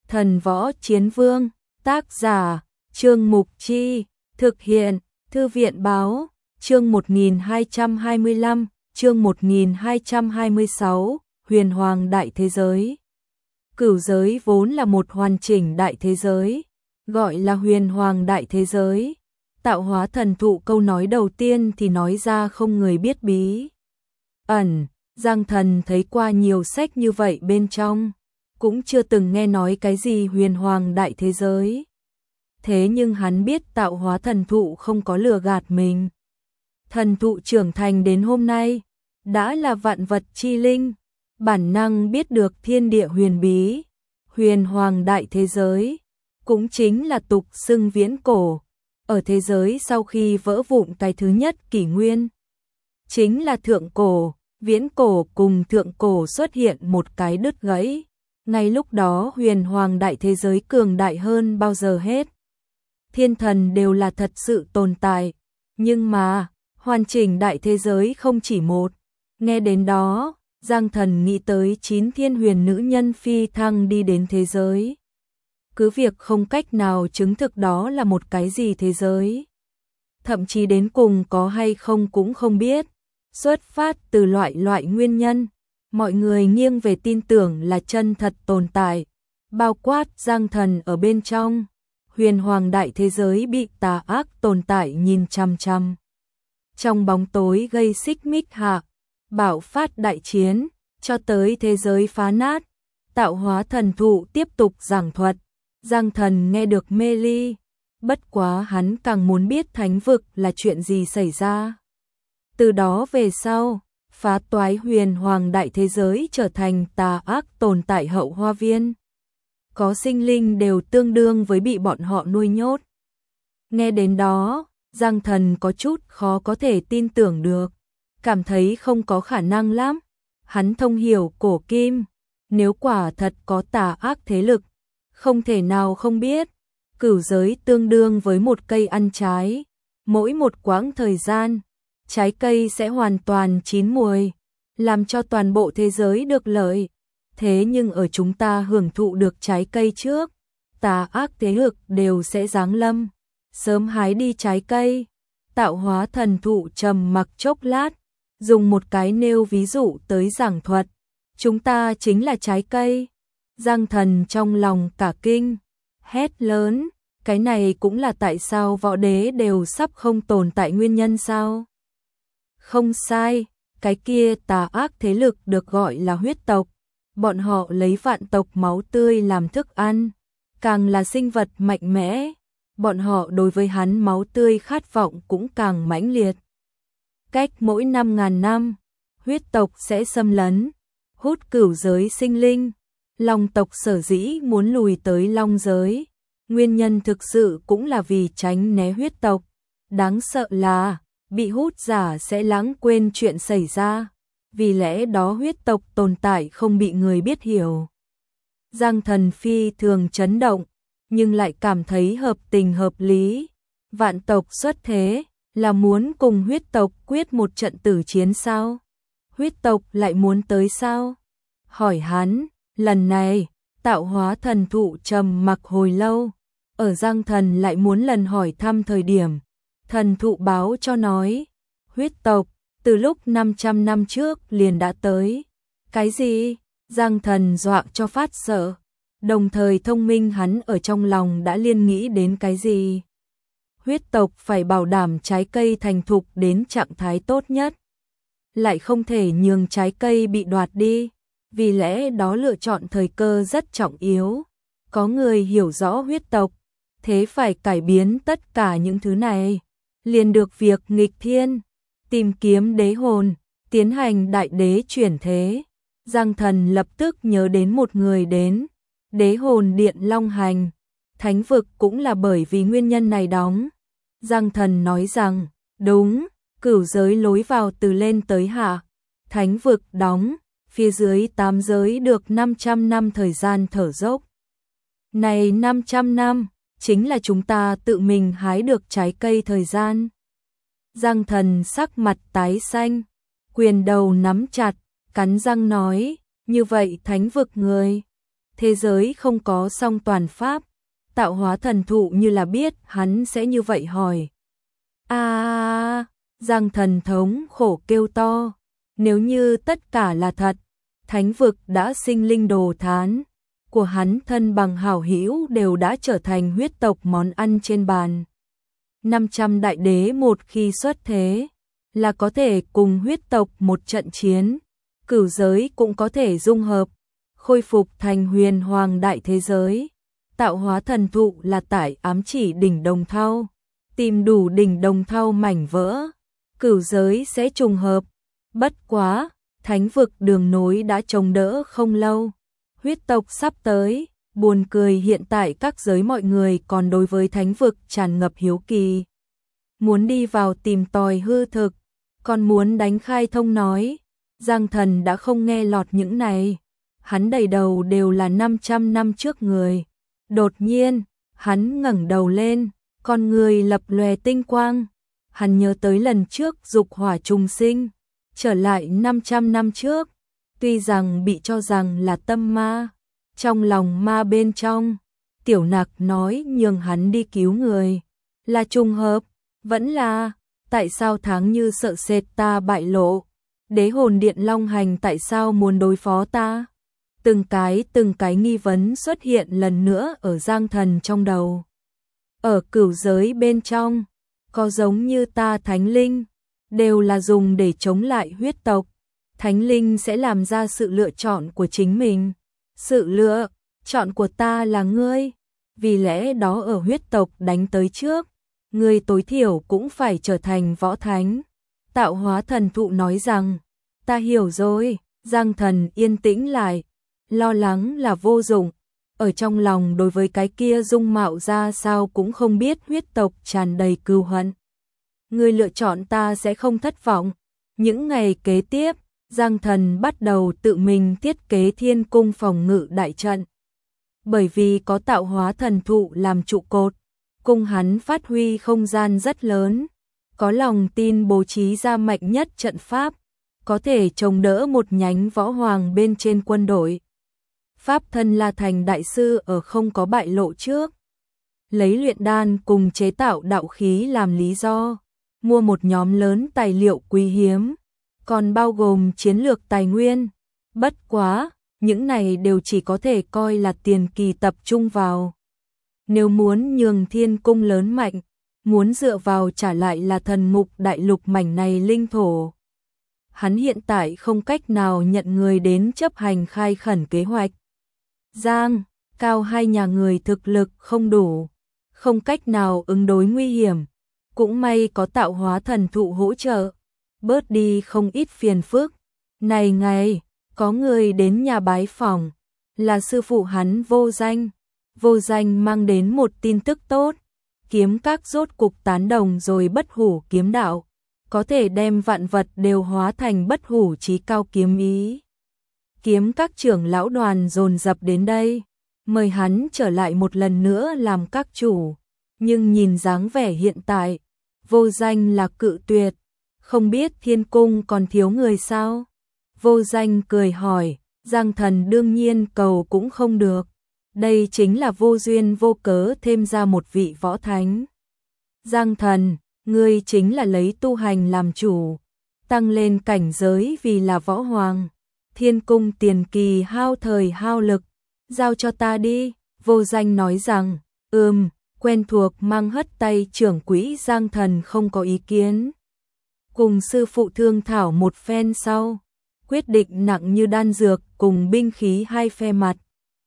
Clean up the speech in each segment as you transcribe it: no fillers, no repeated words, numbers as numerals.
Thần võ chiến vương, tác giả, Trương Mục Chi, thực hiện, Thư viện báo, chương 1225, chương 1226, huyền hoàng đại thế giới. Cửu giới vốn là một hoàn chỉnh đại thế giới, gọi là huyền hoàng đại thế giới. Tạo hóa thần thụ câu nói đầu tiên thì nói ra không người biết bí ẩn. Giang Thần thấy qua nhiều sách như vậy bên trong, cũng chưa từng nghe nói cái gì huyền hoàng đại thế giới. Thế nhưng hắn biết tạo hóa thần thụ không có lừa gạt mình. Thần thụ trưởng thành đến hôm nay, đã là vạn vật chi linh, bản năng biết được thiên địa huyền bí, huyền hoàng đại thế giới, cũng chính là tục xưng viễn cổ. Ở thế giới sau khi vỡ vụn cái thứ nhất kỷ nguyên, chính là thượng cổ, viễn cổ cùng thượng cổ xuất hiện một cái đứt gãy. Ngay lúc đó huyền hoàng đại thế giới cường đại hơn bao giờ hết. Thiên thần đều là thật sự tồn tại, nhưng mà hoàn chỉnh đại thế giới không chỉ một. Nghe đến đó, Giang Thần nghĩ tới 9 thiên huyền nữ nhân phi thăng đi đến thế giới. Cứ việc không cách nào chứng thực đó là một cái gì thế giới, thậm chí đến cùng có hay không cũng không biết. Xuất phát từ loại nguyên nhân, mọi người nghiêng về tin tưởng là chân thật tồn tại, bao quát Giang Thần ở bên trong. Huyền hoàng đại thế giới bị tà ác tồn tại nhìn chằm chằm, trong bóng tối gây xích mích hạ, bạo phát đại chiến, cho tới thế giới phá nát. Tạo hóa thần thụ tiếp tục giảng thuật, Giang Thần nghe được mê ly, bất quá hắn càng muốn biết thánh vực là chuyện gì xảy ra. Từ đó về sau, phá toái huyền hoàng đại thế giới trở thành tà ác tồn tại hậu hoa viên. Có sinh linh đều tương đương với bị bọn họ nuôi nhốt. Nghe đến đó, Giang Thần có chút khó có thể tin tưởng được, cảm thấy không có khả năng lắm. Hắn thông hiểu cổ kim, nếu quả thật có tà ác thế lực, không thể nào không biết. Cửu giới tương đương với một cây ăn trái, mỗi một quãng thời gian, trái cây sẽ hoàn toàn chín mùi, làm cho toàn bộ thế giới được lợi. Thế nhưng ở chúng ta hưởng thụ được trái cây trước, tà ác thế lực đều sẽ giáng lâm, sớm hái đi trái cây. Tạo hóa thần thụ trầm mặc chốc lát, dùng một cái nêu ví dụ tới giảng thuật. Chúng ta chính là trái cây. Giang Thần trong lòng cả kinh, hét lớn, cái này cũng là tại sao võ đế đều sắp không tồn tại nguyên nhân sao? Không sai, cái kia tà ác thế lực được gọi là huyết tộc. Bọn họ lấy vạn tộc máu tươi làm thức ăn, càng là sinh vật mạnh mẽ, bọn họ đối với hắn máu tươi khát vọng cũng càng mãnh liệt. Cách mỗi 5.000 năm, huyết tộc sẽ xâm lấn, hút cửu giới sinh linh. Long tộc sở dĩ muốn lùi tới long giới, nguyên nhân thực sự cũng là vì tránh né huyết tộc. Đáng sợ là bị hút giả sẽ lãng quên chuyện xảy ra, vì lẽ đó huyết tộc tồn tại không bị người biết hiểu. Giang Thần phi thường chấn động, nhưng lại cảm thấy hợp tình hợp lý. Vạn tộc xuất thế là muốn cùng huyết tộc quyết một trận tử chiến sao? Huyết tộc lại muốn tới sao? Hỏi hắn, lần này, tạo hóa thần thụ trầm mặc hồi lâu, ở Giang Thần lại muốn lần hỏi thăm thời điểm, thần thụ báo cho nói, huyết tộc từ lúc 500 năm trước liền đã tới. Cái gì? Giang Thần dọa cho phát sợ, đồng thời thông minh hắn ở trong lòng đã liên nghĩ đến cái gì. Huyết tộc phải bảo đảm trái cây thành thục đến trạng thái tốt nhất, lại không thể nhường trái cây bị đoạt đi, vì lẽ đó lựa chọn thời cơ rất trọng yếu. Có người hiểu rõ huyết tộc, thế phải cải biến tất cả những thứ này, liền được việc nghịch thiên, tìm kiếm đế hồn, tiến hành đại đế chuyển thế. Giang Thần lập tức nhớ đến một người đến, đế hồn điện Long Hành, thánh vực cũng là bởi vì nguyên nhân này đóng. Giang Thần nói rằng, đúng, cửu giới lối vào từ lên tới hạ, thánh vực đóng, phía dưới 8 giới được 500 năm thời gian thở dốc. Này 500 năm, chính là chúng ta tự mình hái được trái cây thời gian. Giang Thần sắc mặt tái xanh, quyền đầu nắm chặt, cắn răng nói, như vậy thánh vực người, thế giới không có song toàn pháp. Tạo hóa thần thụ như là biết hắn sẽ như vậy hỏi. Giang thần thống khổ kêu to, nếu như tất cả là thật, thánh vực đã sinh linh đồ thán, của hắn thân bằng hảo hữu đều đã trở thành huyết tộc món ăn trên bàn. 500 đại đế một khi xuất thế, là có thể cùng huyết tộc một trận chiến, cửu giới cũng có thể dung hợp, khôi phục thành huyền hoàng đại thế giới. Tạo hóa thần thụ là tại ám chỉ đỉnh đồng thau, tìm đủ đỉnh đồng thau mảnh vỡ, cửu giới sẽ trùng hợp. Bất quá, thánh vực đường nối đã chống đỡ không lâu, huyết tộc sắp tới, buồn cười hiện tại các giới mọi người còn đối với thánh vực tràn ngập hiếu kỳ. Muốn đi vào tìm tòi hư thực, còn muốn đánh khai thông nói, Giang Thần đã không nghe lọt những này, hắn đầy đầu đều là 500 năm trước người. Đột nhiên, hắn ngẩng đầu lên, con người lập lòe tinh quang. Hắn nhớ tới lần trước dục hỏa trùng sinh, trở lại 500 năm trước, tuy rằng bị cho rằng là tâm ma, trong lòng ma bên trong, Tiểu Nặc nói nhường hắn đi cứu người, là trùng hợp, vẫn là, tại sao tháng như sợ sệt ta bại lộ, đế hồn điện long hành tại sao muốn đối phó ta? Từng cái nghi vấn xuất hiện lần nữa ở Giang Thần trong đầu. Ở cửu giới bên trong, có giống như ta thánh linh, đều là dùng để chống lại huyết tộc. Thánh linh sẽ làm ra sự lựa chọn của chính mình. Sự lựa chọn của ta là ngươi, vì lẽ đó ở huyết tộc đánh tới trước, ngươi tối thiểu cũng phải trở thành võ thánh. Tạo hóa thần thụ nói rằng, ta hiểu rồi. Giang Thần yên tĩnh lại, lo lắng là vô dụng, ở trong lòng đối với cái kia dung mạo ra sao cũng không biết huyết tộc tràn đầy cừu hận. Ngươi lựa chọn ta sẽ không thất vọng. Những ngày kế tiếp, Giang Thần bắt đầu tự mình thiết kế thiên cung phòng ngự đại trận. Bởi vì có tạo hóa thần thụ làm trụ cột, cung hắn phát huy không gian rất lớn, có lòng tin bố trí ra mạnh nhất trận pháp, có thể chống đỡ một nhánh võ hoàng bên trên quân đội. Pháp thân La Thành đại sư ở không có bại lộ trước, lấy luyện đan cùng chế tạo đạo khí làm lý do, mua một nhóm lớn tài liệu quý hiếm, còn bao gồm chiến lược tài nguyên. Bất quá, những này đều chỉ có thể coi là tiền kỳ tập trung vào. Nếu muốn nhường thiên cung lớn mạnh, muốn dựa vào trả lại là thần mục đại lục mảnh này linh thổ. Hắn hiện tại không cách nào nhận người đến chấp hành khai khẩn kế hoạch. Giang, Cao hai nhà người thực lực không đủ, không cách nào ứng đối nguy hiểm, cũng may có tạo hóa thần thụ hỗ trợ, bớt đi không ít phiền phức. Này ngày, có người đến nhà bái phỏng, là sư phụ hắn Vô Danh. Vô Danh mang đến một tin tức tốt, kiếm các rốt cục tán đồng rồi bất hủ kiếm đạo, có thể đem vạn vật đều hóa thành bất hủ chí cao kiếm ý. Kiếm các trưởng lão đoàn dồn dập đến đây, mời hắn trở lại một lần nữa làm các chủ, nhưng nhìn dáng vẻ hiện tại, Vô Danh là cự tuyệt, không biết thiên cung còn thiếu người sao? Vô Danh cười hỏi, Giang Thần đương nhiên cầu cũng không được, đây chính là vô duyên vô cớ thêm ra một vị võ thánh. Giang Thần, ngươi chính là lấy tu hành làm chủ, tăng lên cảnh giới vì là võ hoàng. Thiên cung tiền kỳ hao thời hao lực, giao cho ta đi. Vô Danh nói rằng, quen thuộc mang hất tay trưởng quỹ Giang Thần không có ý kiến. Cùng sư phụ thương thảo một phen sau, quyết định nặng như đan dược cùng binh khí hai phe mặt.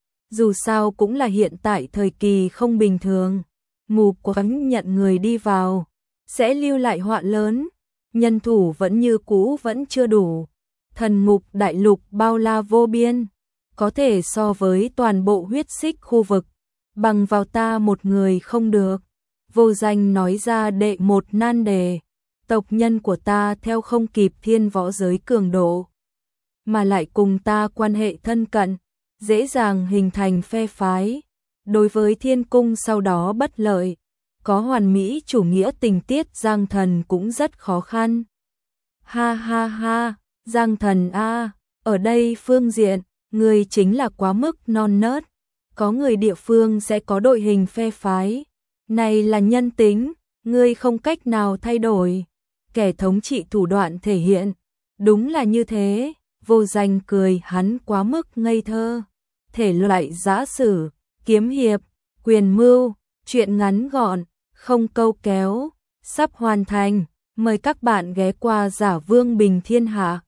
Dù sao cũng là hiện tại thời kỳ không bình thường, mù quáng nhận người đi vào, sẽ lưu lại họa lớn, nhân thủ vẫn như cũ vẫn chưa đủ. Thần mục đại lục bao la vô biên, có thể so với toàn bộ huyết xích khu vực, bằng vào ta một người không được. Vô Danh nói ra đệ một nan đề, tộc nhân của ta theo không kịp thiên võ giới cường độ, mà lại cùng ta quan hệ thân cận, dễ dàng hình thành phe phái, đối với thiên cung sau đó bất lợi, có hoàn mỹ chủ nghĩa tình tiết Giang Thần cũng rất khó khăn. Ha ha ha, Giang Thần a, ở đây phương diện, ngươi chính là quá mức non nớt, có người địa phương sẽ có đội hình phe phái, này là nhân tính, ngươi không cách nào thay đổi. Kẻ thống trị thủ đoạn thể hiện, đúng là như thế, Vô Danh cười hắn quá mức ngây thơ. Thể loại giã sử, kiếm hiệp, quyền mưu, truyện ngắn gọn, không câu kéo, sắp hoàn thành, mời các bạn ghé qua Giả Vương Bình Thiên Hạ.